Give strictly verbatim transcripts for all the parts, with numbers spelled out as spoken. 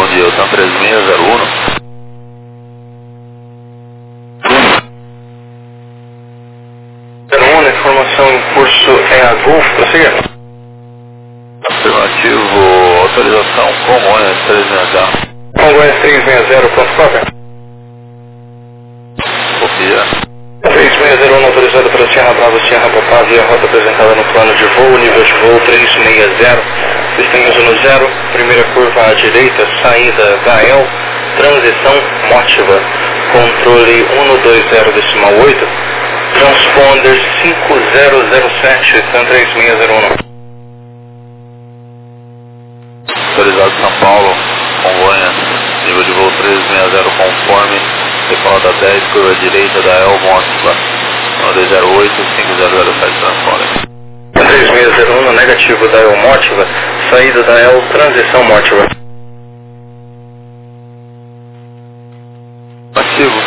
bom dia, Otan três seis zero um. zero um, informação em curso é a Golf, prossiga. Afirmativo, autorização Congonhas três seis zero. Congonhas três seis zero, pronto, cópia. Copia. três seis zero um autorizado para Sierra Bravo, Sierra Papá, via rota apresentada no plano de voo, nível de voo três seis zero, destino no zero, primeira curva à direita, saída da E L, transição Motiva, controle um dois zero decimal oito, transponder cinco zero zero sete, TAM três seis zero um. Autorizado São Paulo, Congonhas, nível de voo três seis zero conforme, decolada dez, curva direita da E L Motiva, um dois zero oito, cinco zero zero sete, transponder. três seis zero um, negativo da E L Motiva, saída da E L, transição Motiva. Ativo.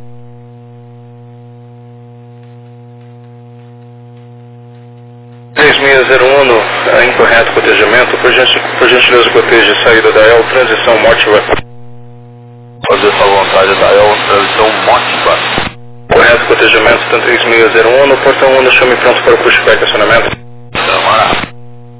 três seis zero um, no, é, incorreto cotejamento, por, gen- por gentileza coteja saída da E L, transição Motiva. Fazer sua vontade da E L, transição Motiva. Correto cotejamento, TAM três seis zero um, no portão um, no chame pronto para o pushback estacionamento. Câmara.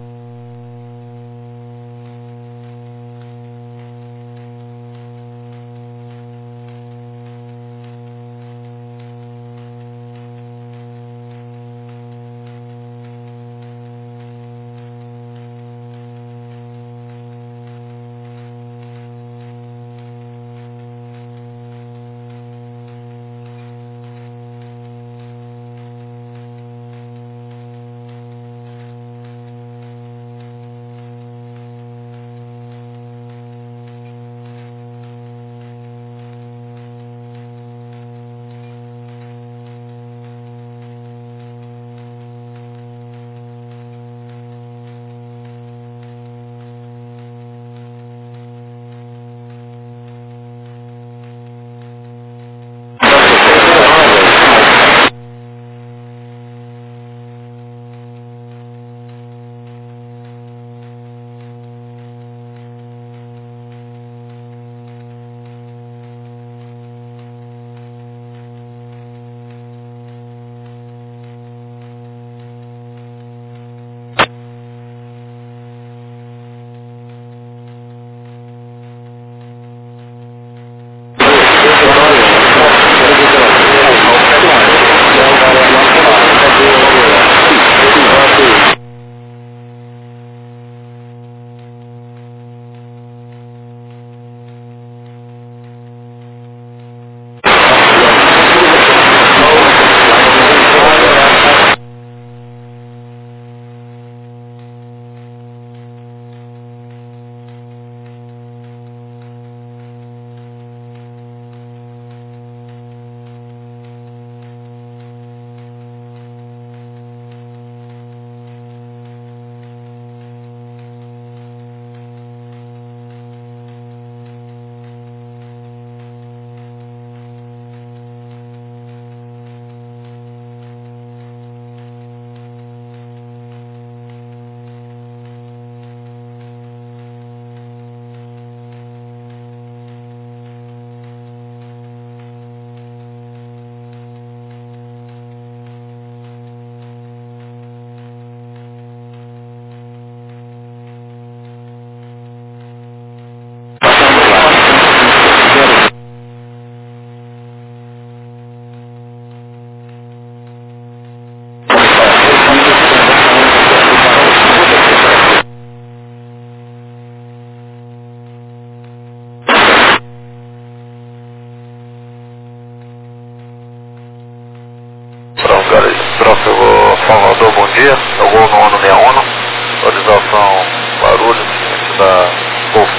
Próximo Salvador, bom dia. É o gol no ano sessenta e um. Autorização Barulho, da Golf.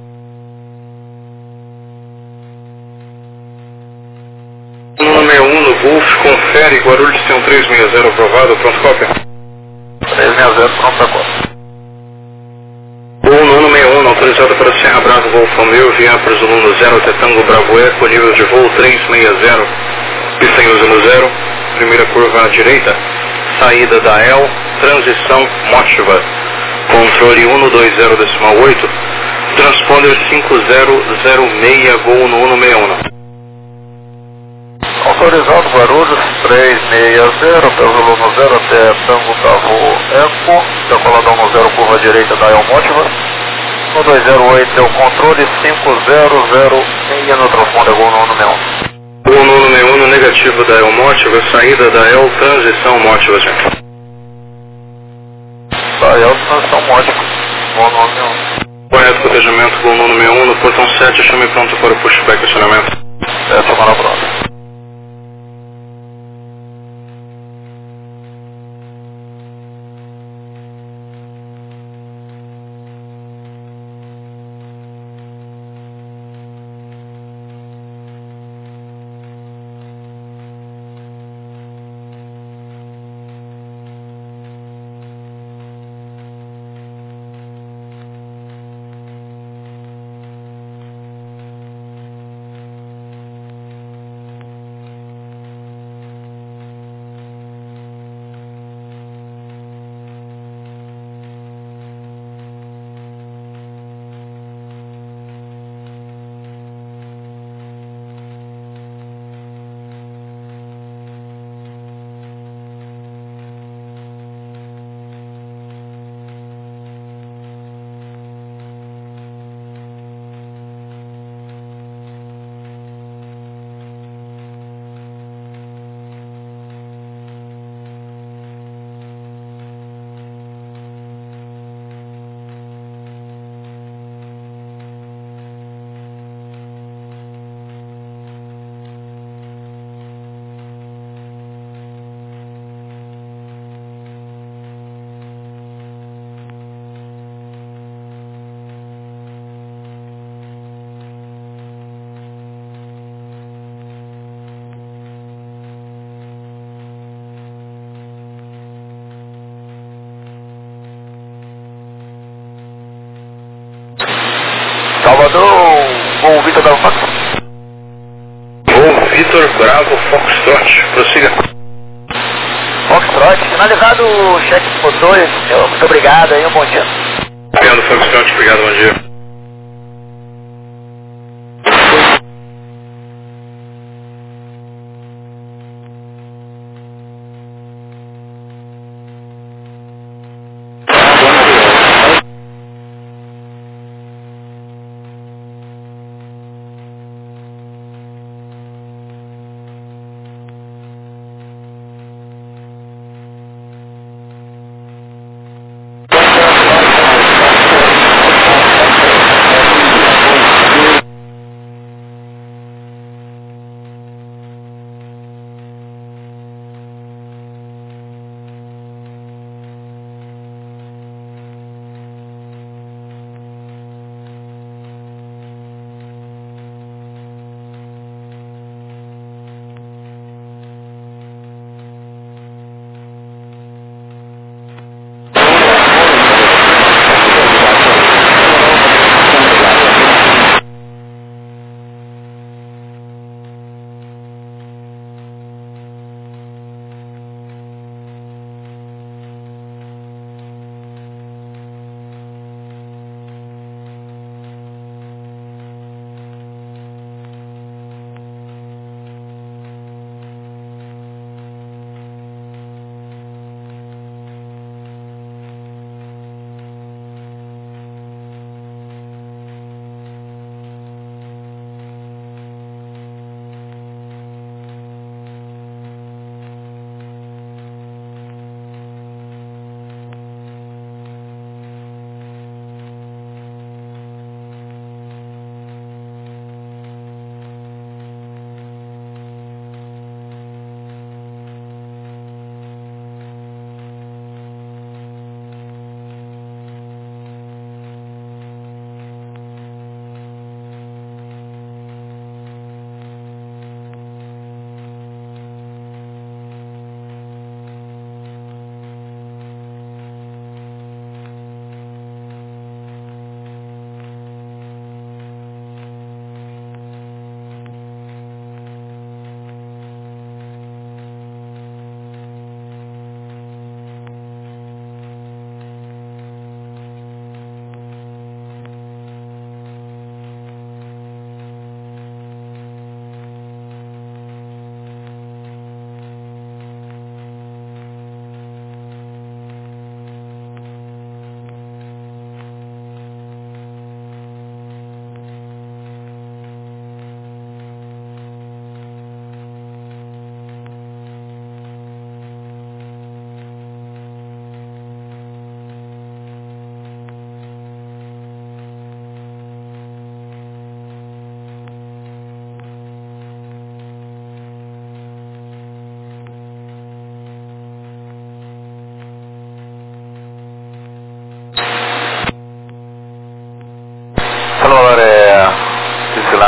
No sessenta e um, no Golf, confere, Guarulhos tem um três seis zero aprovado, pronto, cópia. três seis zero, pronto para cópia. Gol no sessenta e um, autorizado para Sierra Bravo, Golf Romeo, via para Zulu zero, até Tango Bravo Eco, nível de voo três seis zero, pista em uso no zero, primeira curva à direita, saída da E L, transição Motiva, controle um dois zero decimal oito, Transponder cinco zero zero seis, Gol no um seis um. Autorizado Guarulhos três seis zero, pelo volume zero até Tango Bravo Eco, decoladão no zero, curva direita da Elmótiva. No dois zero oito é o controle, cinco zero zero seis no transponder, Gol no um seis um. Gol no um seis um no negativo da Elmótiva, saída da El, transição Mótiva, gente. Da El, transição Mótiva, Gol no um seis um. Correto, cotejamento, Gol no um seis um, no portão sete, chame pronto para o pushback acionamento. É, tomar a pronta. Salvador, Gol Vitor Bravo Fox. Gol Vitor Bravo Foxtrot, prossiga. Foxtrot, finalizado o cheque dos motores, muito obrigado aí, um bom dia. Obrigado, Foxtrot, obrigado, bom dia.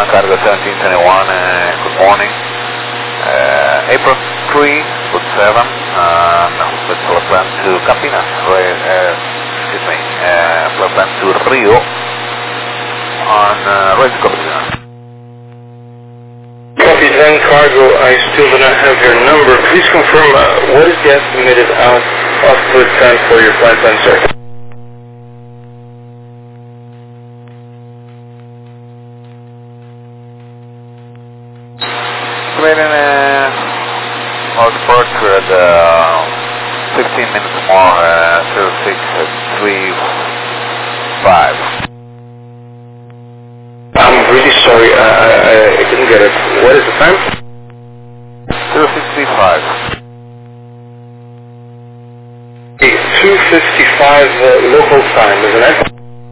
Land Cargo seventeen twenty-one, uh, good morning. Uh, April three, foot seven, uh, no, with flight plan to Campinas, right, uh, excuse me, uh, flight plan to Rio on uh, right coordinate. Copy, Land Cargo, I still do not have your number. Please confirm uh, what is the estimated out output time for your flight plan, sir? Estimating uh, our departure at uh, fifteen minutes more, uh, zero six three five. I'm really sorry, uh, I, I didn't get it. What is the time? zero six three five. Okay, two fifty-five uh, local time, isn't it?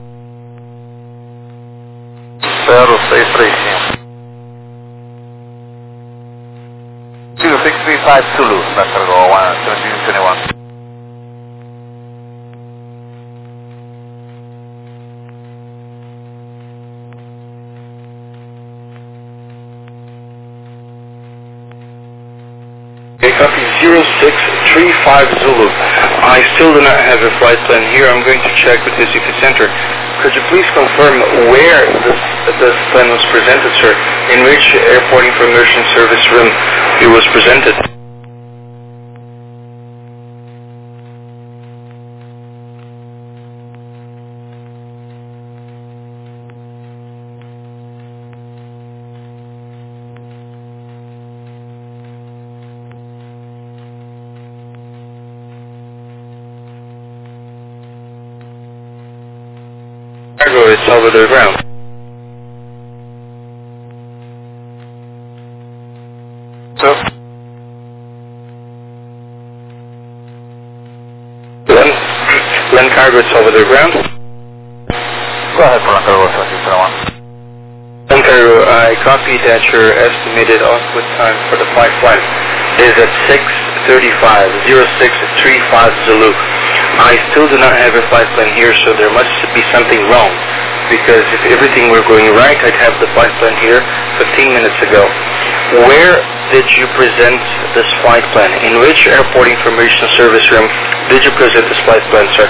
zero six three cinco. zero six three five Zulu, Land Cargo seventeen twenty-one. Okay, copy zero six three five Zulu. I still do not have a flight plan here. I'm going to check with the city center. Could you please confirm where this, this plan was presented, sir? In which airport information service room it was presented? Cargo, it's over the ground. So, Land, land Cargo, it's over the ground. go ahead for Land Cargo seventeen twenty-one. Land Cargo, I copy that your estimated output time for the flight plan is at six thirty-five, zero six three five Zulu. I still do not have a flight plan here, so there must be something wrong. Because if everything were going right, I'd have the flight plan here fifteen minutes ago. Where did you present this flight plan? In which airport information service room did you present this flight plan, sir?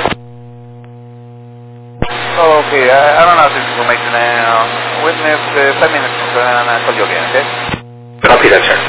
Okay, I, I don't have this information. Uh, witness uh, five minutes and I'll call you again, okay? Copy that, sir.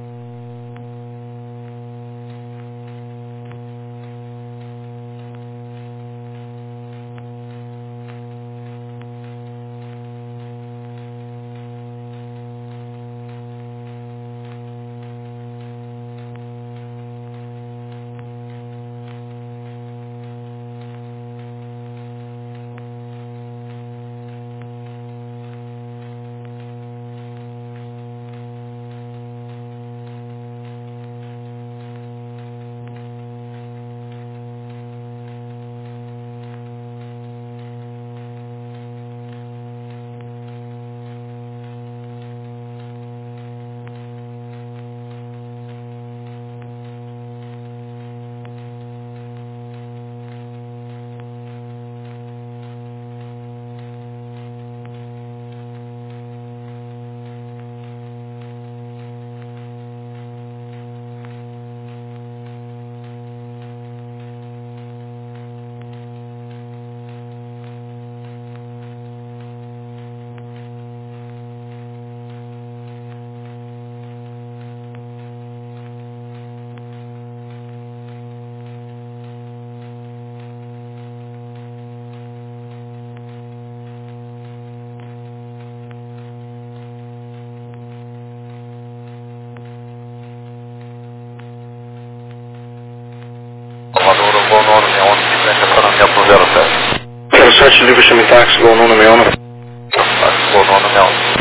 Search Liberation Taxi, going on in my own. Going on in my own.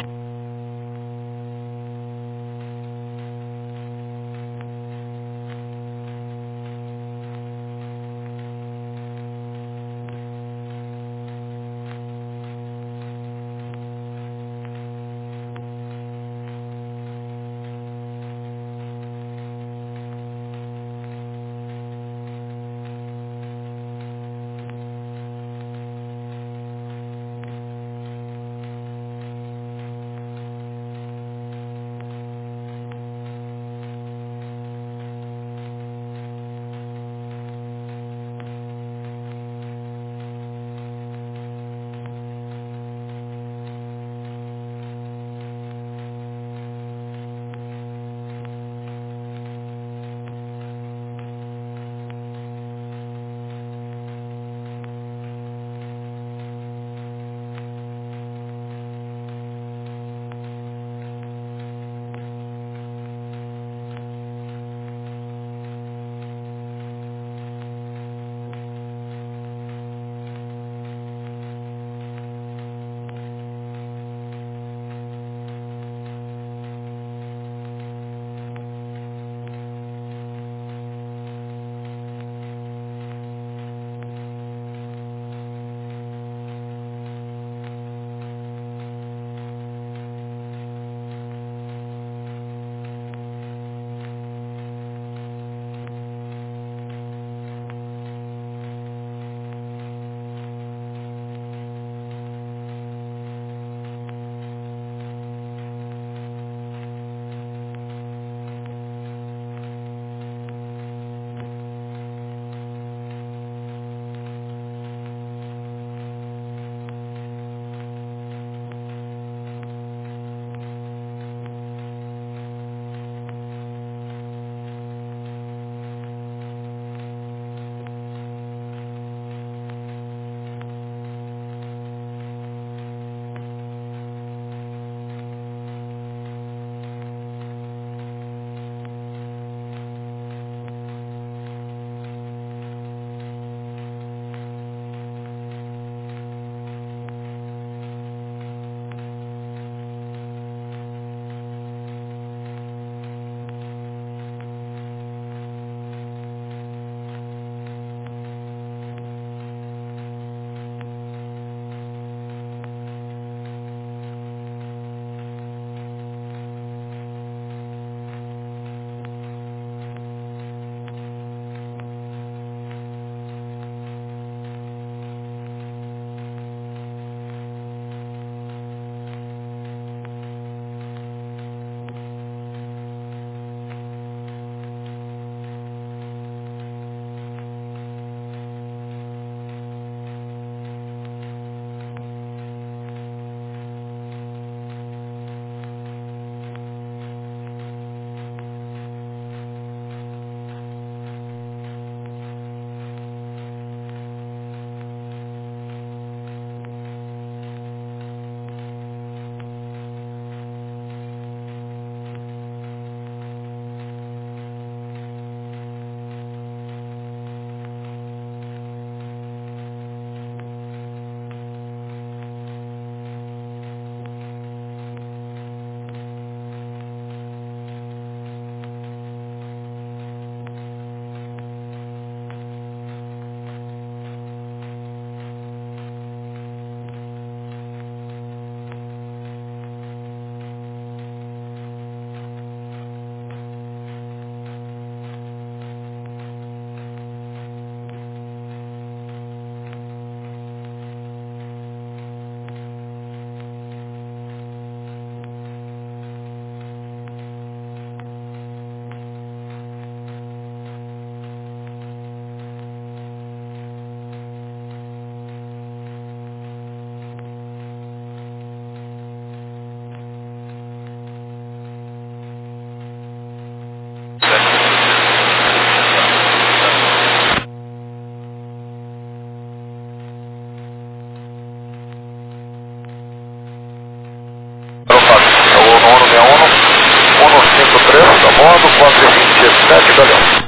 bordo, quatro vinte e sete, Galeão.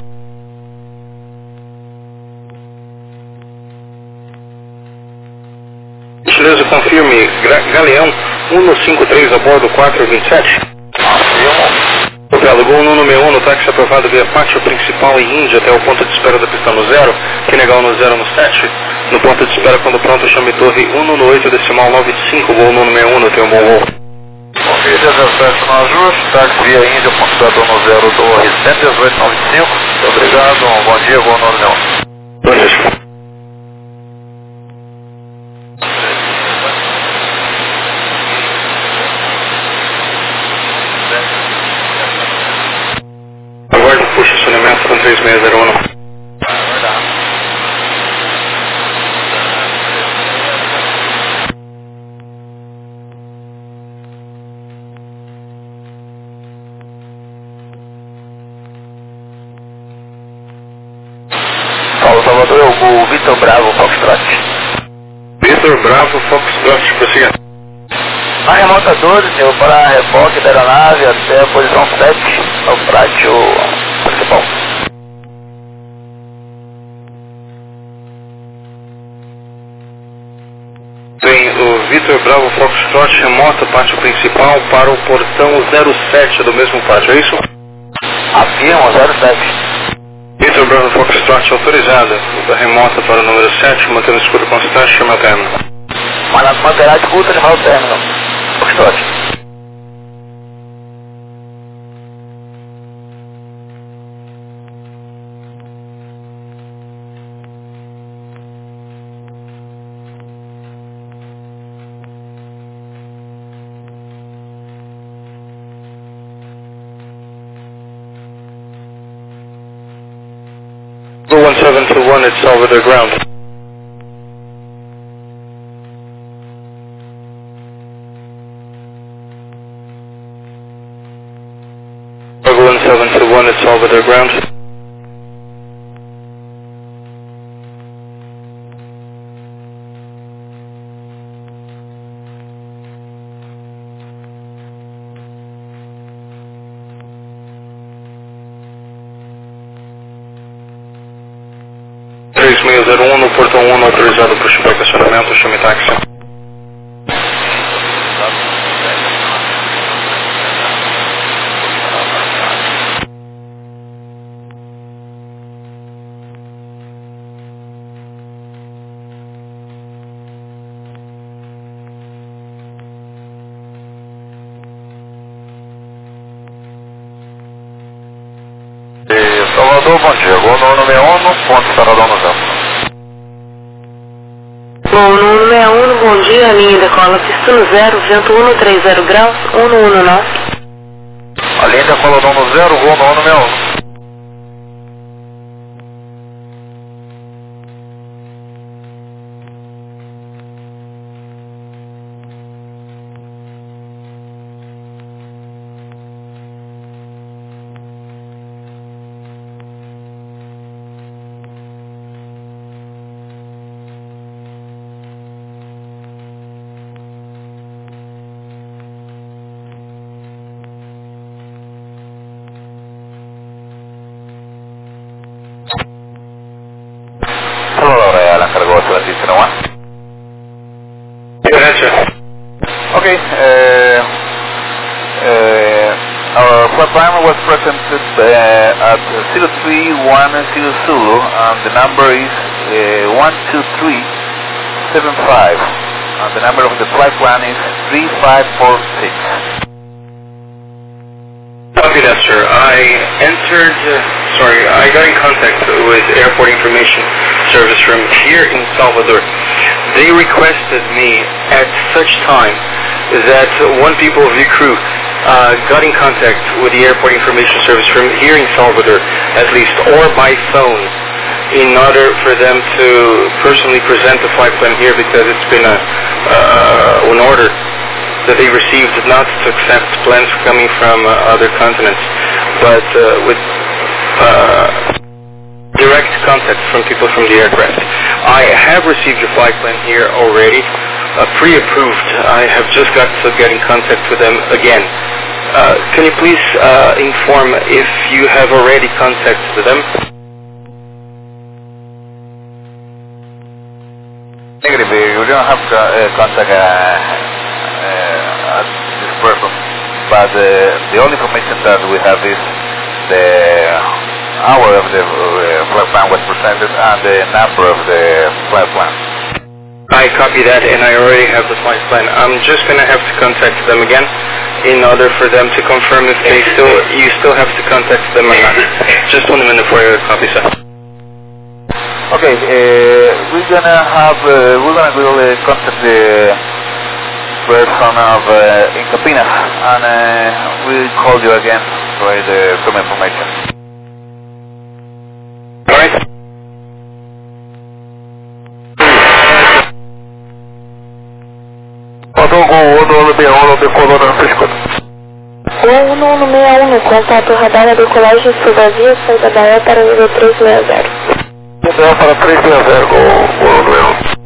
Gentileza, confirme, Galeão um cinco três a bordo quatro vinte e sete. Afirmo. Hotel Gol número um, táxi aprovado via pátio principal em Índia até o ponto de espera da pista no zero, que negar no zero no sete. No ponto de espera, quando pronto, chame torre um no oito, decimal nove cinco, Gol número um, tem um bom voo. Ok, dezessete no ajuste, táxi via Índia, pontuador no zero, torre cento e dezoito, nove cinco. Muito obrigado, bom dia, Gol número um. Bom dia. Aguarde, puxa estacionamento com três seis zero um. Paulo Salvador, eu vou o Vitor Bravo, Foxtrot. Vitor Bravo, Foxtrot, prossiga. Na remota doze, senhor, para reboque da aeronave até a posição sete, no pátio principal. Tem o Vitor Bravo, Foxtrot, remota, pátio principal para o portão zero sete do mesmo pátio, é isso? Afirmo, zero sete. Vitor Bravo, Foxtrot, autorizada, da remota para o número sete, mantendo escuro constante, chama o término. Mas manterá escuta de mau término. Foxtrot. one seven two one, it's over the ground. one seven two one, it's over the ground. três seis zero um no portão um, autorizado para o estacionamento, chame táxi. Salvador, bom dia. Gol número um, ponto paradão no zero. Gol número um, bom dia, linha decola pista no zero, vento um três zero graus, um um nove. A linha decola no zero, gol número um. Okay, uh, uh, our flight plan was presented uh, at zero three one zero Zulu, and the number is uh, one two three seven five, and the number of the flight plan is three five four six. Copy that, sir. I entered, uh, sorry, I got in contact with Airport Information Service from here in Salvador. They requested me at such time that one people of the crew uh, got in contact with the Airport Information Service from here in Salvador, at least, or by phone, in order for them to personally present the flight plan here, because it's been a, uh, an order that they received not to accept plans coming from uh, other continents, but uh, with uh, direct contact from people from the aircraft. I have received your flight plan here already, uh, pre-approved. I have just got to get in contact with them again. uh, can you please uh, inform if you have already contacted them? Negative, we don't have to uh, contact uh, uh, this person, but uh, the only information that we have is the hour of the uh, flight plan was presented and the number of the flight plan. I copy that and I already have the flight plan. I'm just going to have to contact them again in order for them to confirm if they still, you still have to contact them or not. Just one minute for your copy, sir. Okay, uh, we're gonna have, uh, we're gonna go uh, contact the person of uh, in Campinas and uh, we'll call you again for the some information. Alright. Gol um um seis um, contato radar a decolagem Sudavia, saída da E para nível três seis zero. Nível para três seis zero, Gol um um.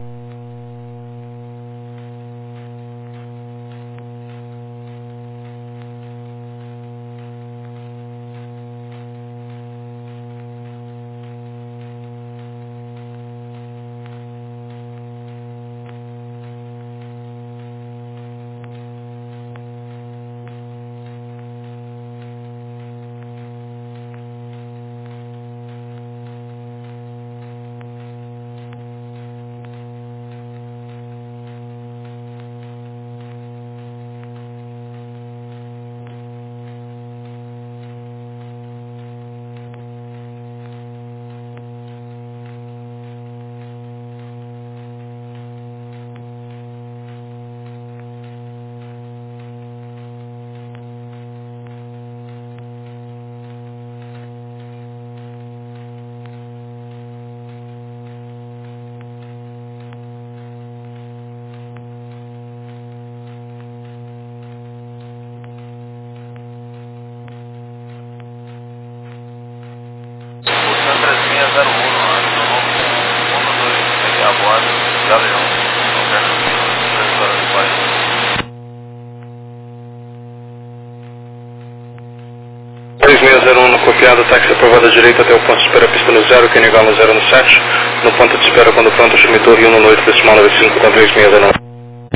três seis zero um copiado, táxi aprovado à direita até o ponto de espera, pista no zero, que negar no zero no sete. No ponto de espera, quando pronto, chame torre um no oito, decimal noventa e cinco com três seis zero um.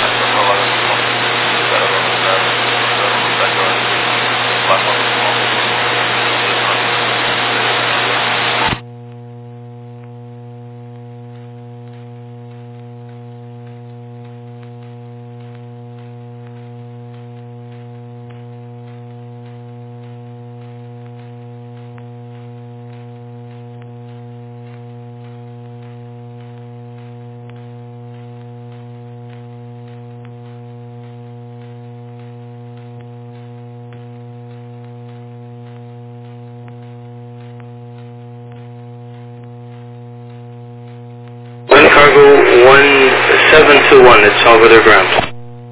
Cargo one seven two one, it's over their ground.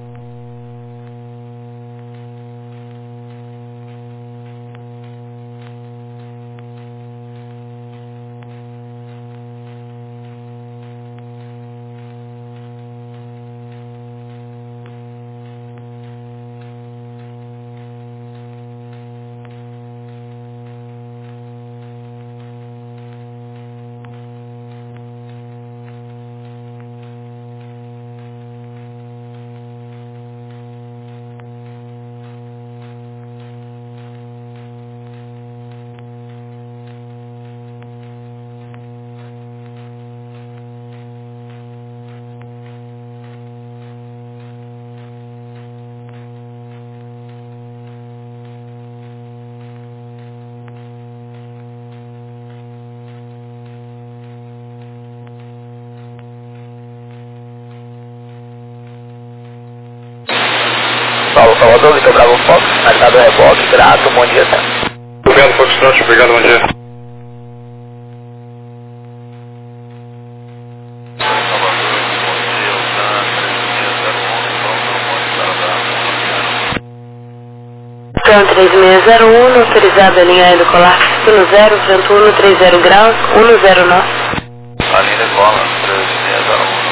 Paulo Salvador, Vitor Bravo Fox, marcado reboque, grato, bom dia, tá? Obrigado, Foxtrot, obrigado, bom dia. Então três seis zero um, autorizado a linha do colar, no zero, vento um três zero graus, um zero nove. A linha de cola, três seis zero um.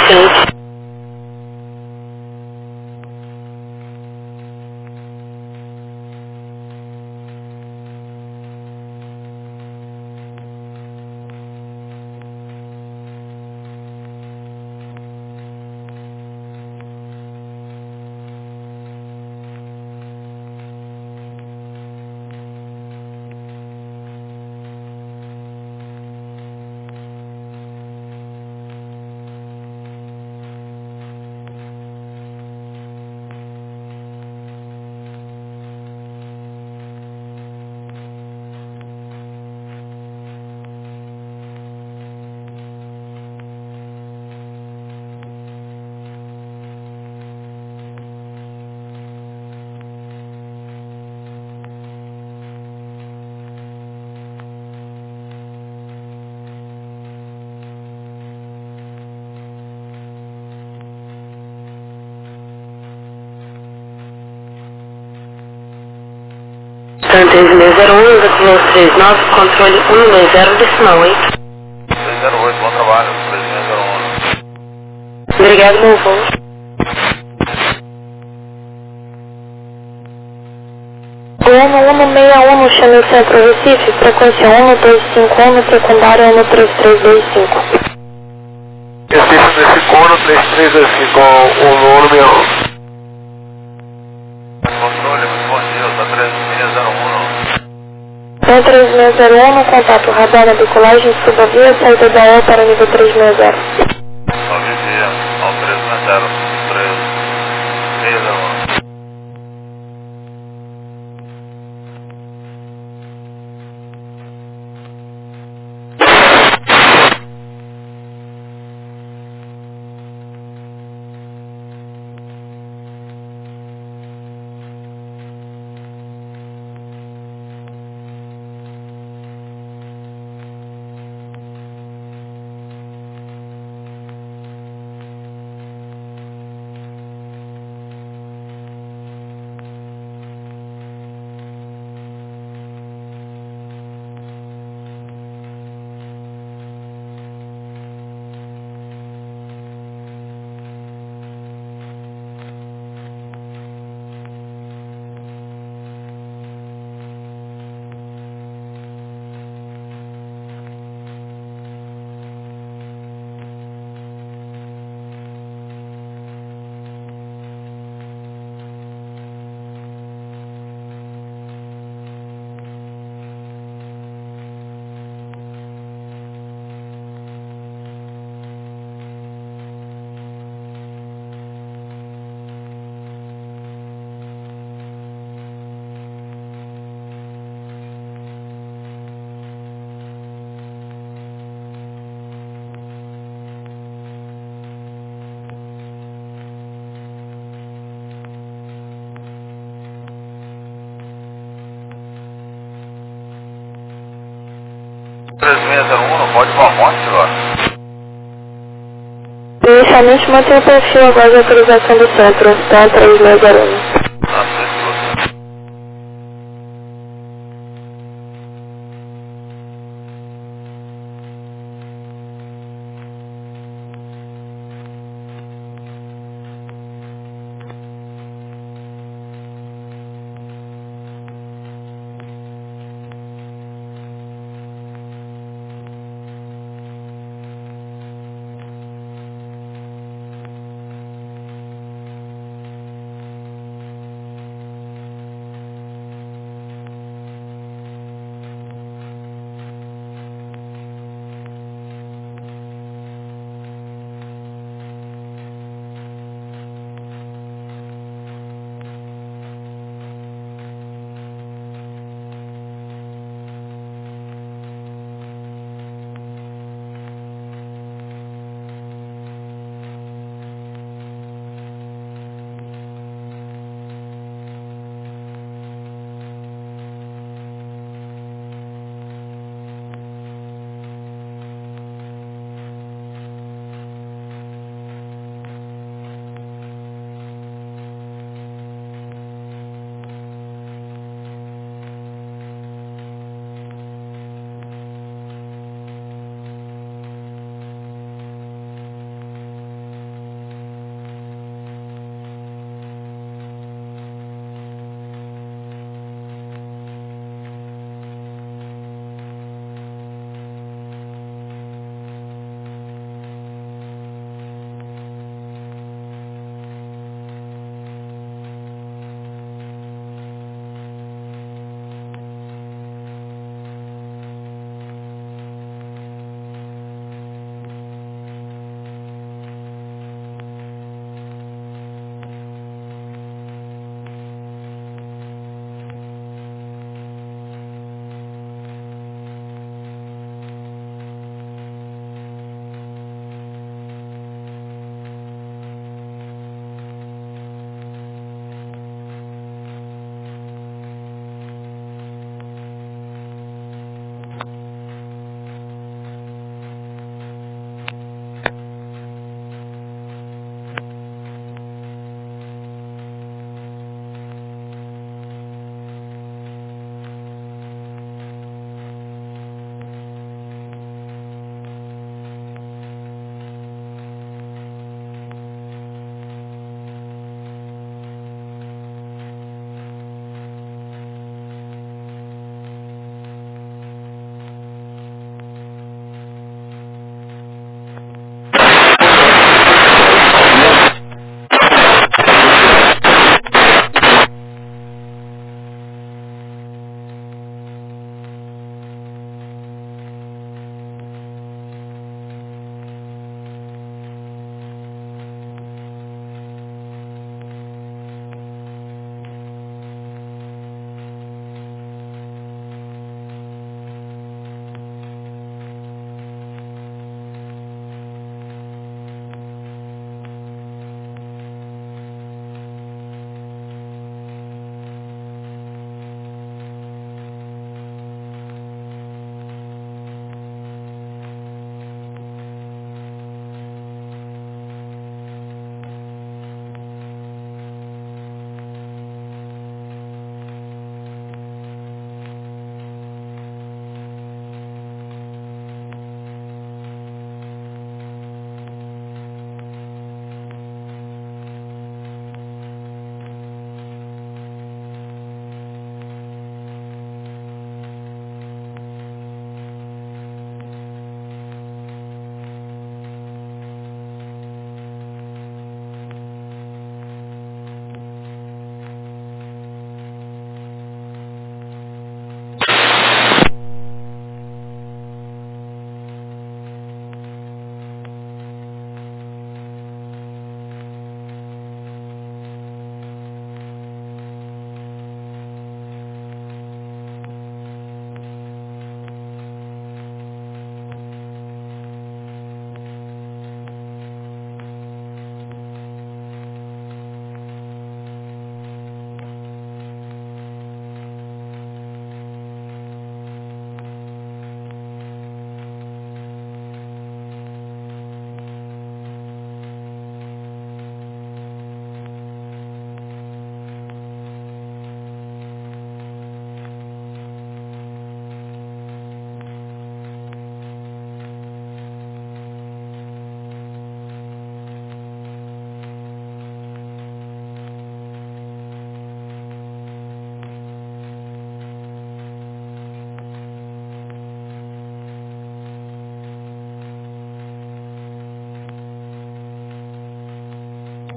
frente. Santa três seis zero um, decolou três nove, controle um dois zero, decimal oito. três zero oito, bom trabalho, três seis zero um. Obrigado, bom voo. Goiânia um um seis um, chame Centro Recife, frequência um dois cinco um, secundária um três três dois cinco. Recife nesse cono, três três dois cinco, o número. Controle, muito bom dia, tá três seis zero um. São três seis zero um, no contato radar na decolagem, suba via, saída da E para nível três seis zero. Salve dia, ao três seis zero, três seis zero um. três seis zero um, não pode ir pra fonte agora. Inicialmente mantém o perfil agora de autorização do centro, tá? três seis zero um.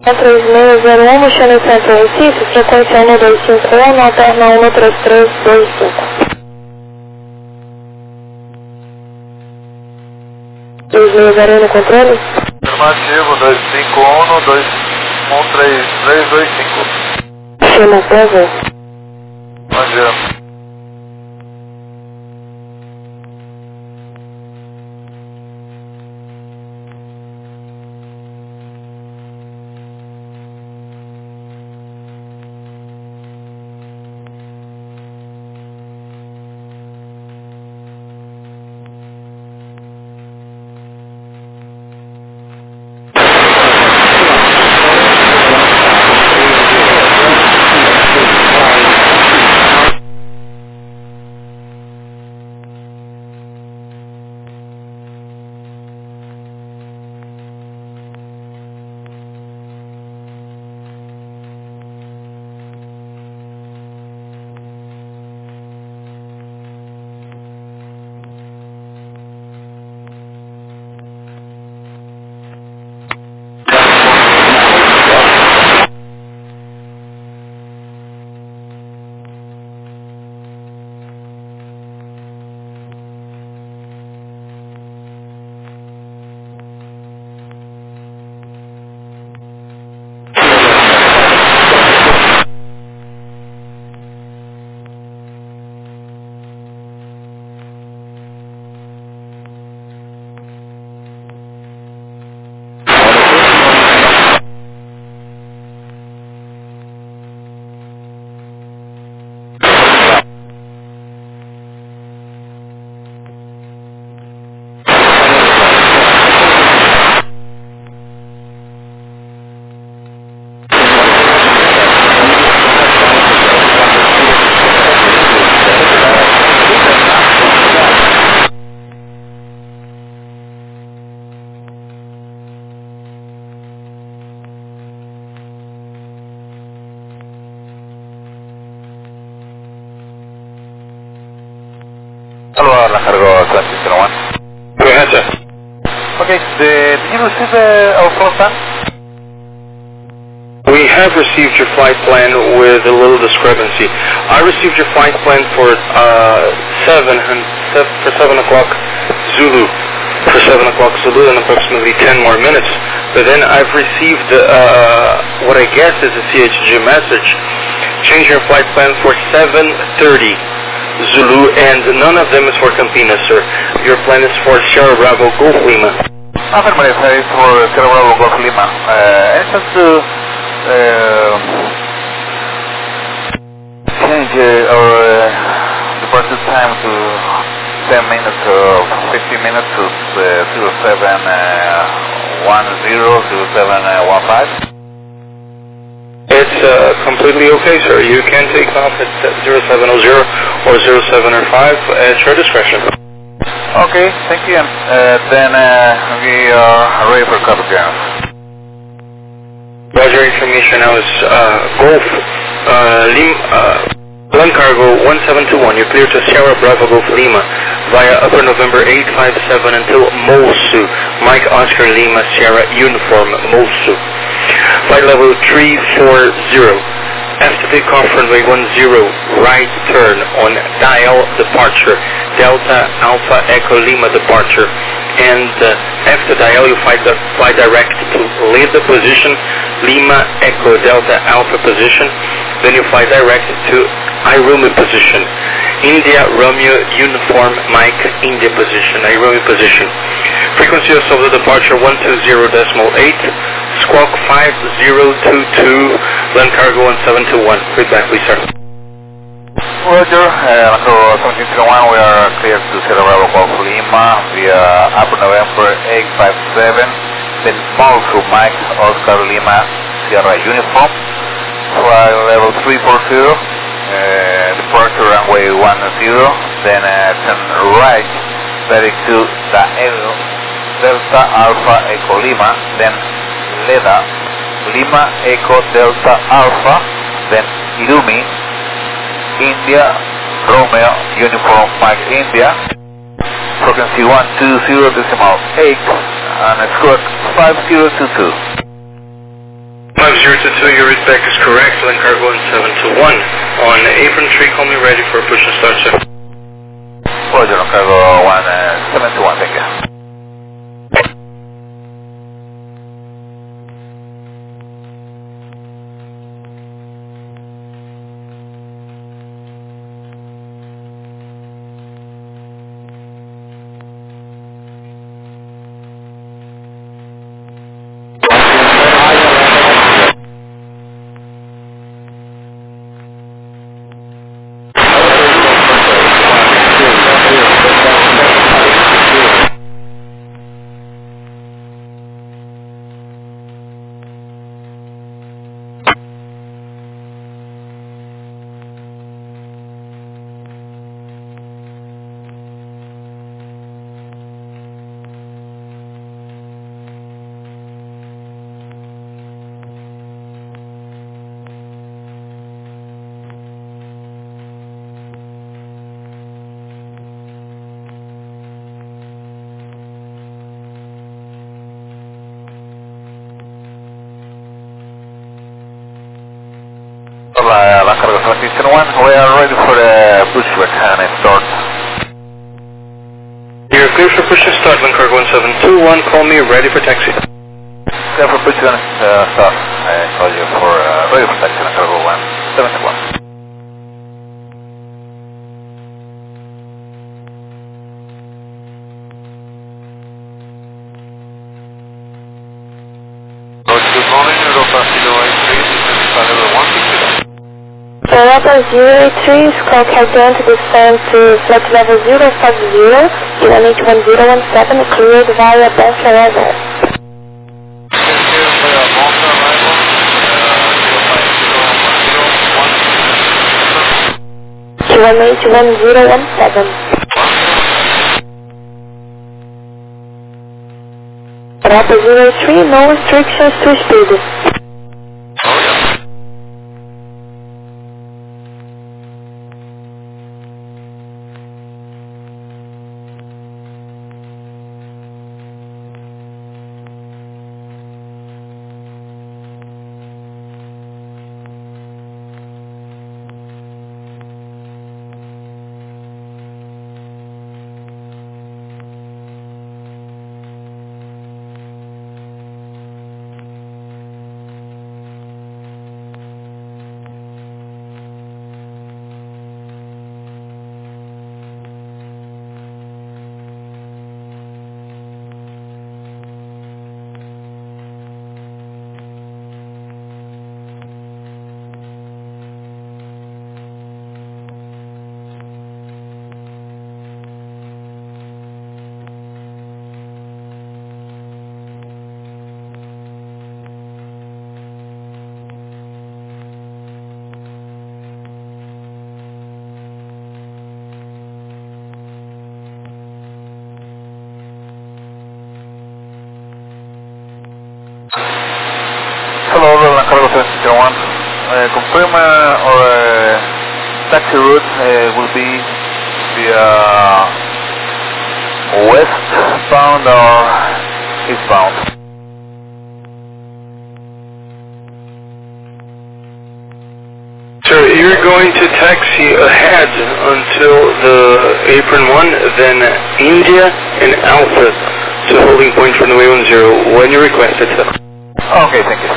três seis zero um, Mochano Centro Recife, frequência um dois cinco um, alterna um três três dois cinco. dois seis zero um no controle? Afirmativo, dois cinco um, dois um três três dois cinco. Chama César. Bom dia. Hello, La Cargo Atlantic zero one. Go ahead, sir. Okay, the, did you receive uh, our floor plan? We have received your flight plan with a little discrepancy. I received your flight plan for uh, seven and seven, for seven o'clock Zulu, for seven o'clock Zulu in approximately ten more minutes. But then I've received uh, what I guess is a C H G message. Change your flight plan for seven thirty Zulu, and none of them is for Campinas, sir. Your plan is for Sierra Bravo Golf Lima. Affirmative, it's for Sierra Bravo Golf Lima. Uh, and just to uh, change uh, our uh, departure time to ten minutes or fifteen minutes to uh, zero seven one zero, zero seven one five. It's uh, completely okay, sir. You can take off at zero seven zero or zero seven five at your discretion. Okay, thank you. Uh, then uh, we are ready for cut again. Roger, information now is uh, Golf uh, Lim, uh, Land Cargo one seven two one. You're clear to Sierra Bravo Golf Lima via Upper November eight five seven until Mosu. Mike Oscar Lima Sierra Uniform Mosu. Flight level three four zero. After takeoff runway one zero, right turn on dial departure, Delta Alpha Echo Lima departure. And uh, after dial you fly, the, fly direct to Leda position, Lima Echo Delta Alpha position. Then you fly direct to Irumi position, India Romeo Uniform Mike India position, Irumi position. Frequency of the departure one two zero point eight, squawk five zero two two, Land Cargo one seven two one. Feedback please, sir. Roger, uh, Cargo seventeen zero one, we are clear to Sierra Bravo Golf Lima via Upper November eight five seven, then Mosu Mike Oscar Lima Sierra Uniform, flight level three four zero, uh, departure runway one zero, then uh, turn right direct to Daelo Delta Alpha Echo Lima, then Leda Lima Echo Delta Alpha, then Irumi India Romeo Uniform Mike India, frequency one two zero decimal eight, and squawk five zero two two. five zero two two, your readback is correct, land cargo one seven two one. On apron three, call me ready for push and start, sir. Roger, land cargo one seven two one, thank you. La, la cargo seven six one, we are ready for the pushback and start. You're clear for push and start, land cargo one seven two one, call me ready for taxi. Clear for push and uh, start. I call you for uh, ready for taxi, land cargo one seven two one. Good morning, Europa zero eight three, this is level one six zero. Europa zero eight three, squawk has been to descend to flight level zero five zero, U N H one zero one seven, cleared via Best Level. U N H one zero one seven. Europa zero eight three, no restrictions to speed. Hello, land cargo seven six zero one. Uh, confirm uh, our uh, taxi route uh, will be via westbound or eastbound. Sir, you're going to taxi ahead until the apron one, then India and Alpha to holding point from the way one zero when you request it, sir. Okay, thank you.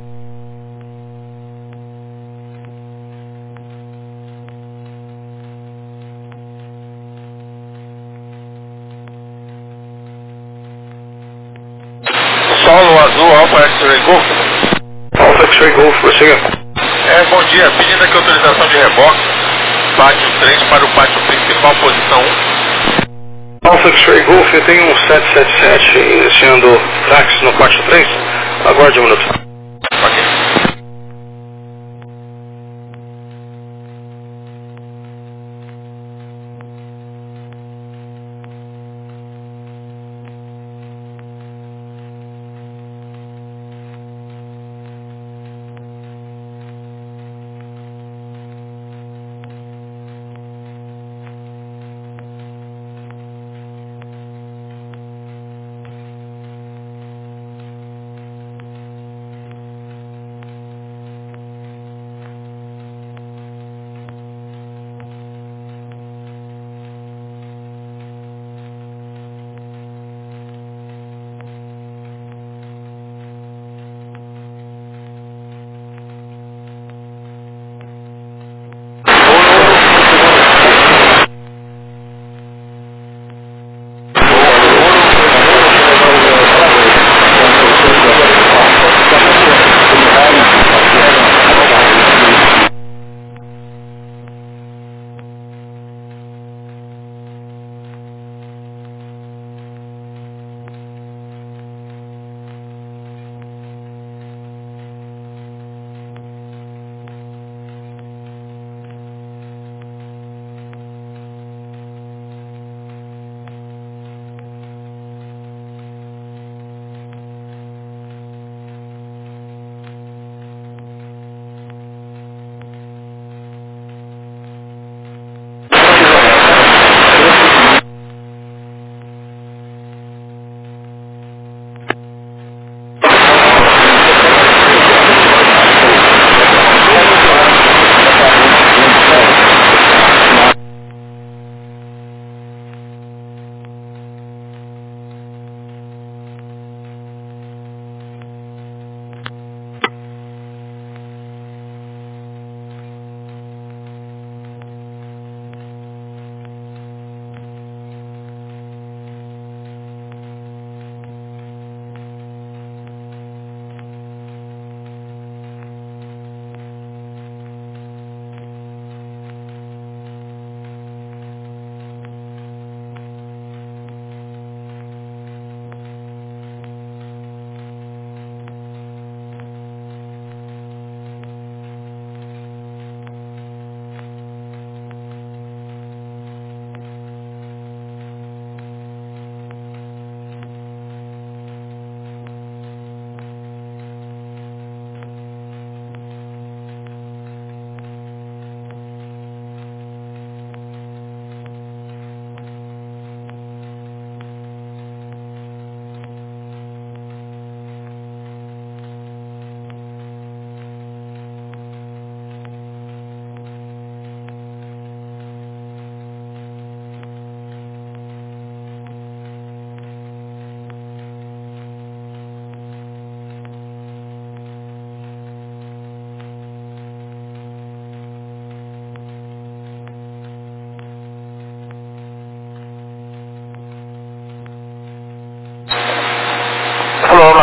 Solo Azul, Alpha X-Ray Golf. Alpha X-Ray Golf, prossiga. É, bom dia. Pedindo aqui autorização de reboque. Pátio três para o pátio principal, posição um. Alpha X-Ray Golf, eu tenho um sete sete sete iniciando táxi no pátio três. Aguarde um minuto. Ok.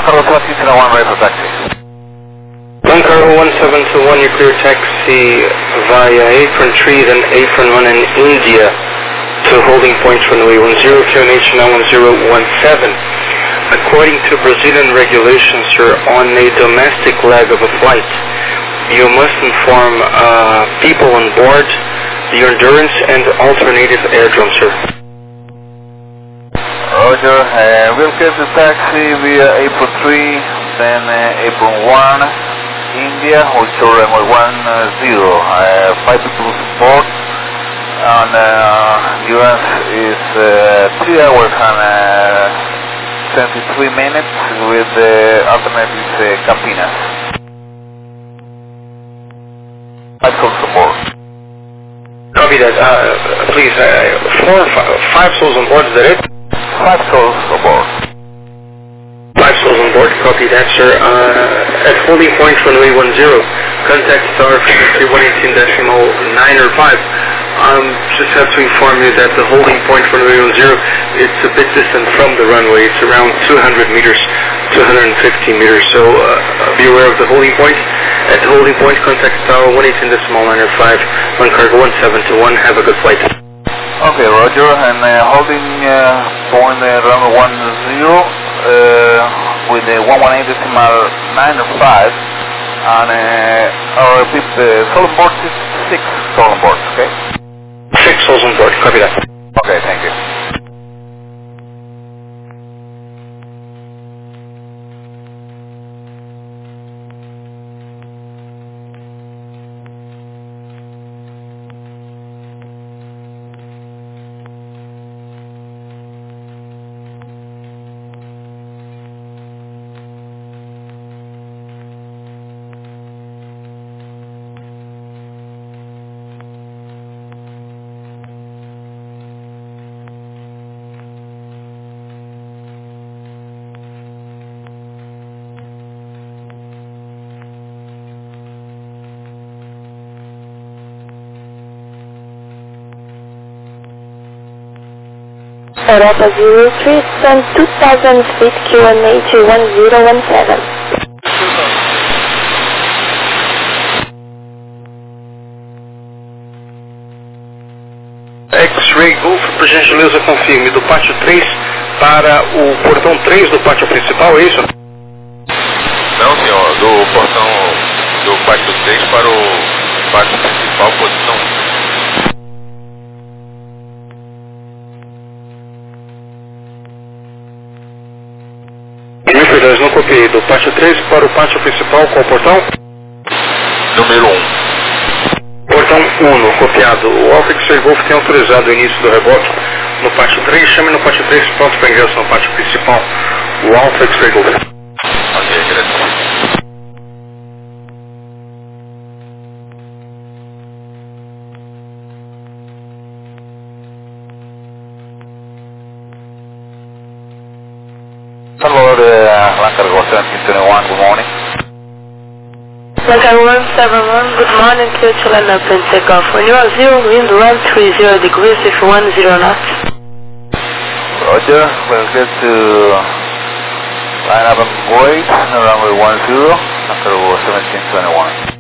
Cargo seventeen twenty-one, ready for taxi. One Cargo one seven two one, you clear taxi via apron three, then apron one in India to holding point runway one zero, Q N H nine one zero one seven. According to Brazilian regulations, you're on a domestic leg of a flight. You must inform uh, people on board the endurance and alternative airdrome, sir. Roger, uh, we'll get the taxi via apron three, then uh, apron one, India, also runway one zero. Uh, five people on board, and uh, U S is uh, three hours and uh, twenty-three minutes with uh, alternative uh, cabinas. Five souls on board. Copy that. Uh, please, uh, four, five, five souls on board, is that it? Five souls on board. Five souls on board, copy that, sir. Uh, at holding point runway one zero, contact star frequency one eighteen decimal nine or five. Um, just have to inform you that the holding point runway one zero, it's a bit distant from the runway. It's around two hundred meters, two hundred fifty meters. So uh, be aware of the holding point. At the holding point, contact star one eighteen decimal nine or five, one cargo one seven two one. Have a good flight. Okay, Roger, and uh, holding uh, point uh, runway one zero uh, with the one one eight decimal nine or five, and uh, I'll repeat the soul on board is six soul on board, okay? Six souls on board, copy that. Okay, thank you. Europa zero three, send two thousand feet Q N H one zero one seven. X-Ray Golf, por gentileza confirme, do pátio três para o portão três do pátio principal, é isso? Não, senhor, do portão do pátio três para o pátio principal, posição um. Mil perdões, não copiei. Do pátio três para o pátio principal, qual portão? Número um. Portão um, copiado. O Alfa X-Ray Golf tem autorizado o início do reboque no pátio três. Chame no pátio três, pronto para ingresso no pátio principal. O Alfa X-Ray Golf. Ok, graças. Hello, the uh, Land Cargo seventeen twenty-one, good morning. Land Cargo one seven one, good morning, clear to land up and take off. When you are zero, wind one three zero degrees with one zero knots. Roger, we'll get to line up and wait, runway one zero, Land Cargo seventeen twenty-one.